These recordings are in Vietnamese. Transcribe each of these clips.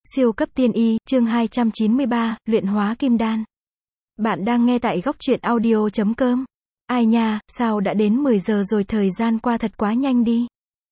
Siêu cấp tiên y, chương 293, luyện hóa kim đan. Bạn đang nghe tại góc truyện audio.com. Ai nha, sao đã đến 10 giờ rồi, thời gian qua thật quá nhanh đi.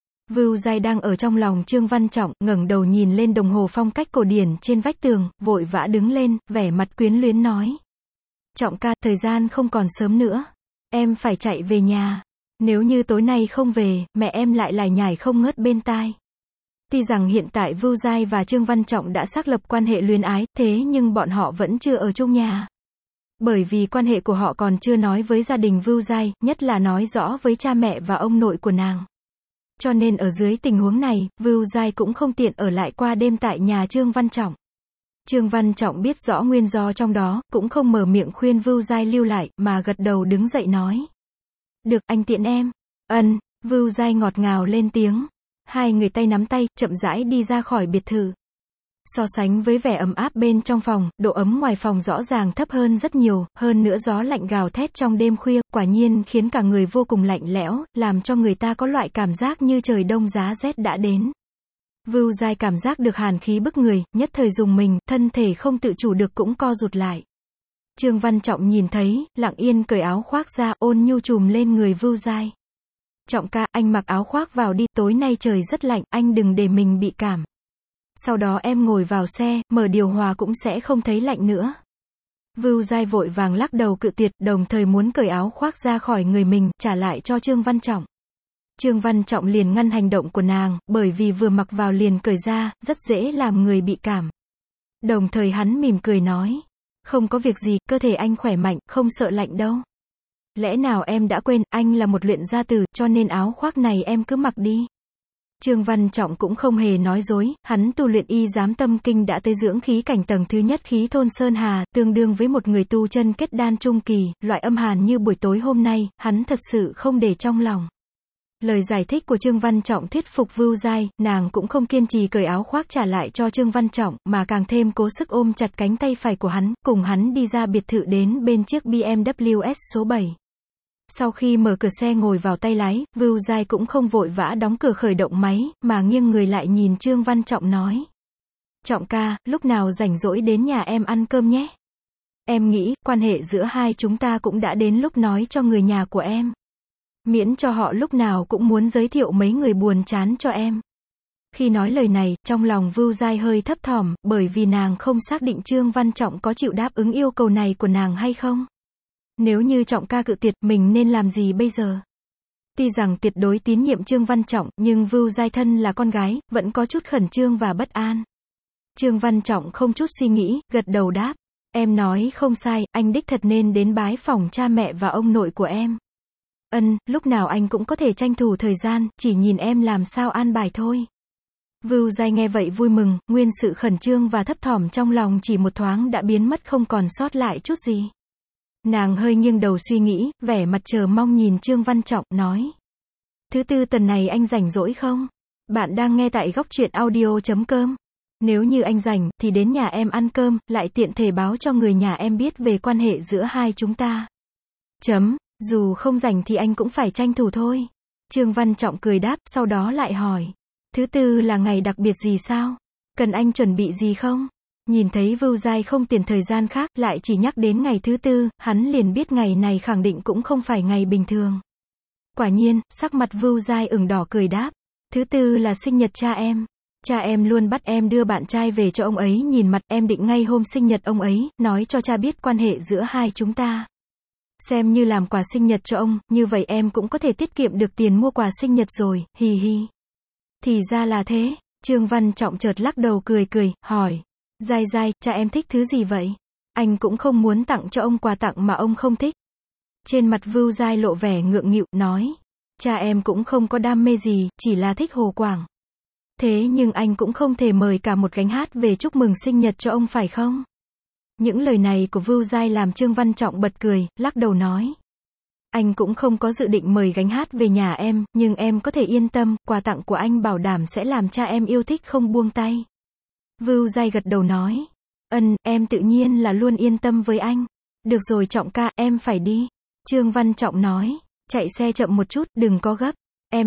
Vưu Giai đang ở trong lòng Trương Văn Trọng, ngẩng đầu nhìn lên đồng hồ phong cách cổ điển trên vách tường, vội vã đứng lên, vẻ mặt quyến luyến nói. Trọng ca, thời gian không còn sớm nữa. Em phải chạy về nhà. Nếu như tối nay không về, mẹ em lại lải nhải không ngớt bên tai. Tuy rằng hiện tại Vưu Giai và Trương Văn Trọng đã xác lập quan hệ luyến ái, thế nhưng bọn họ vẫn chưa ở chung nhà. Bởi vì quan hệ của họ còn chưa nói với gia đình Vưu Giai, nhất là nói rõ với cha mẹ và ông nội của nàng. Cho nên ở dưới tình huống này, Vưu Giai cũng không tiện ở lại qua đêm tại nhà Trương Văn Trọng. Trương Văn Trọng biết rõ nguyên do trong đó, cũng không mở miệng khuyên Vưu Giai lưu lại, mà gật đầu đứng dậy nói. Được, anh tiện em. Vưu Giai ngọt ngào lên tiếng. Hai người tay nắm tay, chậm rãi đi ra khỏi biệt thự. So sánh với vẻ ấm áp bên trong phòng, độ ấm ngoài phòng rõ ràng thấp hơn rất nhiều, hơn nữa gió lạnh gào thét trong đêm khuya, quả nhiên khiến cả người vô cùng lạnh lẽo, làm cho người ta có loại cảm giác như trời đông giá rét đã đến. Vưu Giai cảm giác được hàn khí bức người, nhất thời rùng mình, thân thể không tự chủ được cũng co rụt lại. Trương Văn Trọng nhìn thấy, lặng yên cởi áo khoác ra, ôn nhu trùm lên người Vưu Giai. Trọng ca, anh mặc áo khoác vào đi, tối nay trời rất lạnh, anh đừng để mình bị cảm. Sau đó em ngồi vào xe, mở điều hòa cũng sẽ không thấy lạnh nữa. Vưu Giai vội vàng lắc đầu cự tuyệt, đồng thời muốn cởi áo khoác ra khỏi người mình, trả lại cho Trương Văn Trọng. Trương Văn Trọng liền ngăn hành động của nàng, bởi vì vừa mặc vào liền cởi ra, rất dễ làm người bị cảm. Đồng thời hắn mỉm cười nói. Không có việc gì, cơ thể anh khỏe mạnh, không sợ lạnh đâu. Lẽ nào em đã quên, anh là một luyện gia tử, cho nên áo khoác này em cứ mặc đi. Trương Văn Trọng cũng không hề nói dối, hắn tu luyện y giám tâm kinh đã tới dưỡng khí cảnh tầng thứ nhất khí thôn sơn hà, tương đương với một người tu chân kết đan trung kỳ, loại âm hàn như buổi tối hôm nay, hắn thật sự không để trong lòng. Lời giải thích của Trương Văn Trọng thuyết phục Vưu Giai, nàng cũng không kiên trì cởi áo khoác trả lại cho Trương Văn Trọng, mà càng thêm cố sức ôm chặt cánh tay phải của hắn, cùng hắn đi ra biệt thự đến bên chiếc BMW S số 7. Sau khi mở cửa xe ngồi vào tay lái, Vưu Giai cũng không vội vã đóng cửa khởi động máy, mà nghiêng người lại nhìn Trương Văn Trọng nói. Trọng ca, lúc nào rảnh rỗi đến nhà em ăn cơm nhé. Em nghĩ, quan hệ giữa hai chúng ta cũng đã đến lúc nói cho người nhà của em. Miễn cho họ lúc nào cũng muốn giới thiệu mấy người buồn chán cho em. Khi nói lời này, trong lòng Vưu Giai hơi thấp thỏm, bởi vì nàng không xác định Trương Văn Trọng có chịu đáp ứng yêu cầu này của nàng hay không. Nếu như Trọng ca cự tuyệt, mình nên làm gì bây giờ? Tuy rằng tuyệt đối tín nhiệm Trương Văn Trọng, nhưng Vưu Giai thân là con gái, vẫn có chút khẩn trương và bất an. Trương Văn Trọng không chút suy nghĩ, gật đầu đáp. Em nói không sai, anh đích thật nên đến bái phỏng cha mẹ và ông nội của em. Lúc nào anh cũng có thể tranh thủ thời gian, chỉ nhìn em làm sao an bài thôi. Vưu Giai nghe vậy vui mừng, nguyên sự khẩn trương và thấp thỏm trong lòng chỉ một thoáng đã biến mất không còn sót lại chút gì. Nàng hơi nghiêng đầu suy nghĩ, vẻ mặt chờ mong nhìn Trương Văn Trọng, nói. Thứ tư tuần này anh rảnh rỗi không? Bạn đang nghe tại góc truyện audio.com. Nếu như anh rảnh, thì đến nhà em ăn cơm, lại tiện thể báo cho người nhà em biết về quan hệ giữa hai chúng ta. Dù không rảnh thì anh cũng phải tranh thủ thôi. Trương Văn Trọng cười đáp, sau đó lại hỏi. Thứ tư là ngày đặc biệt gì sao? Cần anh chuẩn bị gì không? Nhìn thấy Vưu Giai không tiền thời gian khác, lại chỉ nhắc đến ngày thứ tư, hắn liền biết ngày này khẳng định cũng không phải ngày bình thường. Quả nhiên, sắc mặt Vưu Giai ửng đỏ cười đáp. Thứ tư là sinh nhật cha em. Cha em luôn bắt em đưa bạn trai về cho ông ấy nhìn mặt, em định ngay hôm sinh nhật ông ấy, nói cho cha biết quan hệ giữa hai chúng ta. Xem như làm quà sinh nhật cho ông, như vậy em cũng có thể tiết kiệm được tiền mua quà sinh nhật rồi, hì hì. Thì ra là thế, Trương Văn Trọng chợt lắc đầu cười, hỏi. Giai, cha em thích thứ gì vậy? Anh cũng không muốn tặng cho ông quà tặng mà ông không thích. Trên mặt Vưu Giai lộ vẻ ngượng nghịu, nói. Cha em cũng không có đam mê gì, chỉ là thích Hồ Quảng. Thế nhưng anh cũng không thể mời cả một gánh hát về chúc mừng sinh nhật cho ông phải không? Những lời này của Vưu Giai làm Trương Văn Trọng bật cười, lắc đầu nói. Anh cũng không có dự định mời gánh hát về nhà em, nhưng em có thể yên tâm, quà tặng của anh bảo đảm sẽ làm cha em yêu thích không buông tay. Vưu Giai gật đầu nói. Em tự nhiên là luôn yên tâm với anh. Được rồi Trọng ca, em phải đi. Trương Văn Trọng nói. Chạy xe chậm một chút, đừng có gấp. Em biết.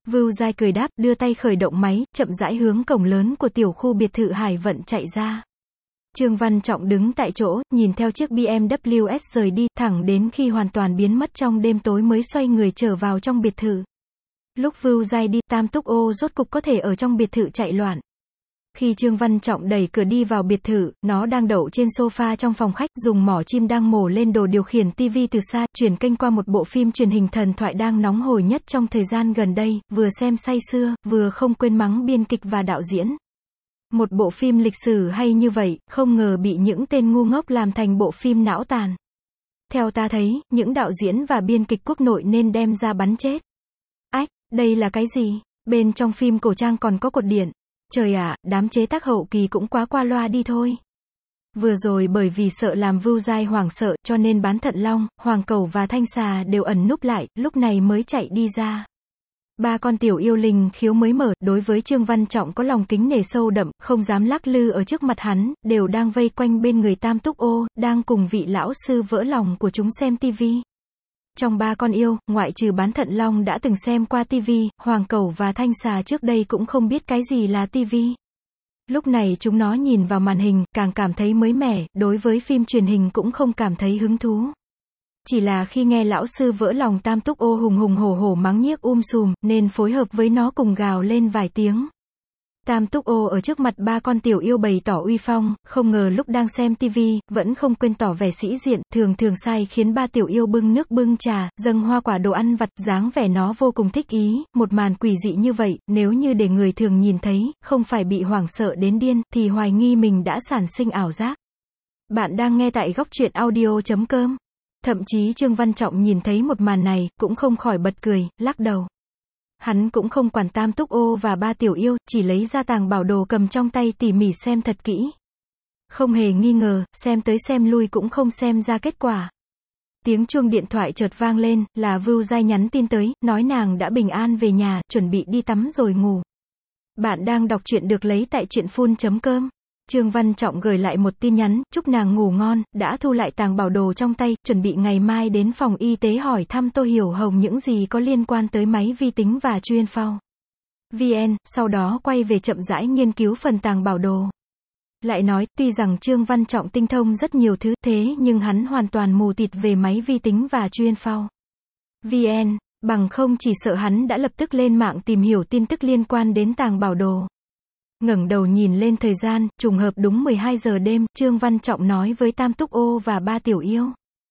Vưu Giai cười đáp, đưa tay khởi động máy, chậm rãi hướng cổng lớn của tiểu khu biệt thự Hải Vận chạy ra. Trương Văn Trọng đứng tại chỗ, nhìn theo chiếc BMW S rời đi, thẳng đến khi hoàn toàn biến mất trong đêm tối mới xoay người trở vào trong biệt thự. Lúc Vưu Giai đi, Tam Túc Ô rốt cục có thể ở trong biệt thự chạy loạn. Khi Trương Văn Trọng đẩy cửa đi vào biệt thự, nó đang đậu trên sofa trong phòng khách, dùng mỏ chim đang mổ lên đồ điều khiển TV từ xa, chuyển kênh qua một bộ phim truyền hình thần thoại đang nóng hổi nhất trong thời gian gần đây, vừa xem say sưa, vừa không quên mắng biên kịch và đạo diễn. Một bộ phim lịch sử hay như vậy, không ngờ bị những tên ngu ngốc làm thành bộ phim não tàn. Theo ta thấy, những đạo diễn và biên kịch quốc nội nên đem ra bắn chết. Ách, đây là cái gì? Bên trong phim cổ trang còn có cột điện. Trời ạ, đám chế tác hậu kỳ cũng quá qua loa đi thôi. Vừa rồi bởi vì sợ làm Vưu Giai hoảng sợ, cho nên bán Thận Long, Hoàng Cẩu và Thanh Xà đều ẩn núp lại, lúc này mới chạy đi ra. Ba con tiểu yêu linh khiếu mới mở, đối với Trương Văn Trọng có lòng kính nể sâu đậm, không dám lắc lư ở trước mặt hắn, đều đang vây quanh bên người Tam Túc Ô, đang cùng vị lão sư vỡ lòng của chúng xem tivi. Trong ba con yêu, ngoại trừ bán Thận Long đã từng xem qua tivi, Hoàng Cẩu và Thanh Xà trước đây cũng không biết cái gì là tivi. Lúc này chúng nó nhìn vào màn hình, càng cảm thấy mới mẻ, đối với phim truyền hình cũng không cảm thấy hứng thú. Chỉ là khi nghe lão sư vỡ lòng Tam Túc Ô hùng hùng hổ hổ mắng nhiếc sùm, nên phối hợp với nó cùng gào lên vài tiếng. Tam Túc Ô ở trước mặt ba con tiểu yêu bày tỏ uy phong, không ngờ lúc đang xem tivi, vẫn không quên tỏ vẻ sĩ diện, thường sai khiến ba tiểu yêu bưng nước bưng trà, dâng hoa quả đồ ăn vặt, dáng vẻ nó vô cùng thích ý, một màn quỷ dị như vậy, nếu như để người thường nhìn thấy, không phải bị hoảng sợ đến điên, thì hoài nghi mình đã sản sinh ảo giác. Bạn đang nghe tại góc truyện audio.com. Thậm chí Trương Văn Trọng nhìn thấy một màn này, cũng không khỏi bật cười, lắc đầu. Hắn cũng không quản Tam Túc Ô và ba tiểu yêu, chỉ lấy ra tàng bảo đồ cầm trong tay tỉ mỉ xem thật kỹ. Không hề nghi ngờ, xem tới xem lui cũng không xem ra kết quả. Tiếng chuông điện thoại chợt vang lên, là Vưu Giai nhắn tin tới, nói nàng đã bình an về nhà, chuẩn bị đi tắm rồi ngủ. Bạn đang đọc truyện được lấy tại truyện.com. Trương Văn Trọng gửi lại một tin nhắn, chúc nàng ngủ ngon, đã thu lại tàng bảo đồ trong tay, chuẩn bị ngày mai đến phòng y tế hỏi thăm Tô Hiểu Hồng những gì có liên quan tới máy vi tính và chuyên phao. VN, sau đó quay về chậm rãi nghiên cứu phần tàng bảo đồ. Lại nói, tuy rằng Trương Văn Trọng tinh thông rất nhiều thứ, thế nhưng hắn hoàn toàn mù tịt về máy vi tính và chuyên phao. VN, bằng không chỉ sợ hắn đã lập tức lên mạng tìm hiểu tin tức liên quan đến tàng bảo đồ. Ngẩng đầu nhìn lên thời gian, trùng hợp đúng 12 giờ đêm, Trương Văn Trọng nói với Tam Túc Ô và ba tiểu yêu.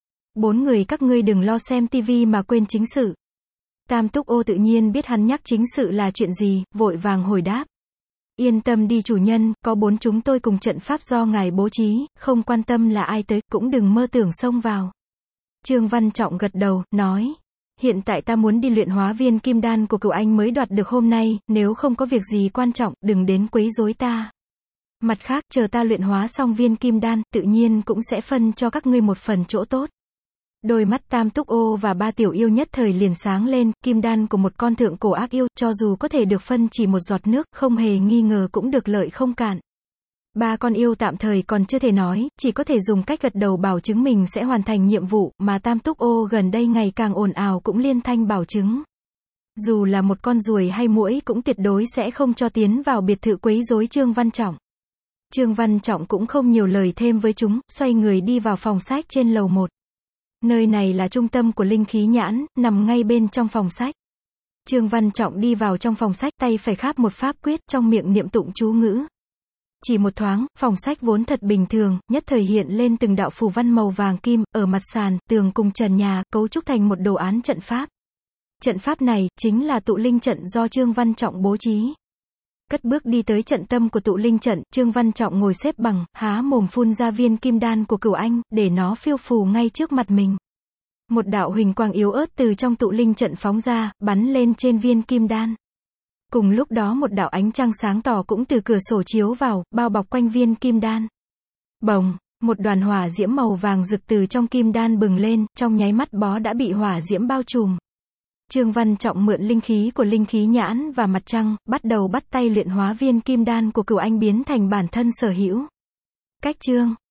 4 người các ngươi đừng lo xem tivi mà quên chính sự. Tam Túc Ô tự nhiên biết hắn nhắc chính sự là chuyện gì, vội vàng hồi đáp. Yên tâm đi chủ nhân, có 4 chúng tôi cùng trận pháp do ngài bố trí, không quan tâm là ai tới, cũng đừng mơ tưởng xông vào. Trương Văn Trọng gật đầu, nói. Hiện tại ta muốn đi luyện hóa viên kim đan của cửu anh mới đoạt được hôm nay, nếu không có việc gì quan trọng, đừng đến quấy rối ta. Mặt khác, chờ ta luyện hóa xong viên kim đan, tự nhiên cũng sẽ phân cho các ngươi một phần chỗ tốt. Đôi mắt Tam Túc Ô và ba tiểu yêu nhất thời liền sáng lên, kim đan của một con thượng cổ ác yêu, cho dù có thể được phân chỉ một giọt nước, không hề nghi ngờ cũng được lợi không cạn. Ba con yêu tạm thời còn chưa thể nói, chỉ có thể dùng cách gật đầu bảo chứng mình sẽ hoàn thành nhiệm vụ, mà Tam Túc Ô gần đây ngày càng ồn ào cũng liên thanh bảo chứng. Dù là một con ruồi hay muỗi cũng tuyệt đối sẽ không cho tiến vào biệt thự quấy rối Trương Văn Trọng. Trương Văn Trọng cũng không nhiều lời thêm với chúng, xoay người đi vào phòng sách trên lầu 1. Nơi này là trung tâm của linh khí nhãn, nằm ngay bên trong phòng sách. Trương Văn Trọng đi vào trong phòng sách, tay phải kháp một pháp quyết, trong miệng niệm tụng chú ngữ. Chỉ một thoáng, phòng sách vốn thật bình thường, nhất thời hiện lên từng đạo phù văn màu vàng kim, ở mặt sàn, tường cùng trần nhà, cấu trúc thành một đồ án trận pháp. Trận pháp này, chính là tụ linh trận do Trương Văn Trọng bố trí. Cất bước đi tới trận tâm của tụ linh trận, Trương Văn Trọng ngồi xếp bằng, há mồm phun ra viên kim đan của cửu anh, để nó phiêu phù ngay trước mặt mình. Một đạo huỳnh quang yếu ớt từ trong tụ linh trận phóng ra, bắn lên trên viên kim đan. Cùng lúc đó một đạo ánh trăng sáng tỏ cũng từ cửa sổ chiếu vào, bao bọc quanh viên kim đan. Bồng, một đoàn hỏa diễm màu vàng rực từ trong kim đan bừng lên, trong nháy mắt bó đã bị hỏa diễm bao trùm. Trương Văn Trọng mượn linh khí của linh khí nhãn và mặt trăng, bắt tay luyện hóa viên kim đan của cửu anh biến thành bản thân sở hữu. Cách chương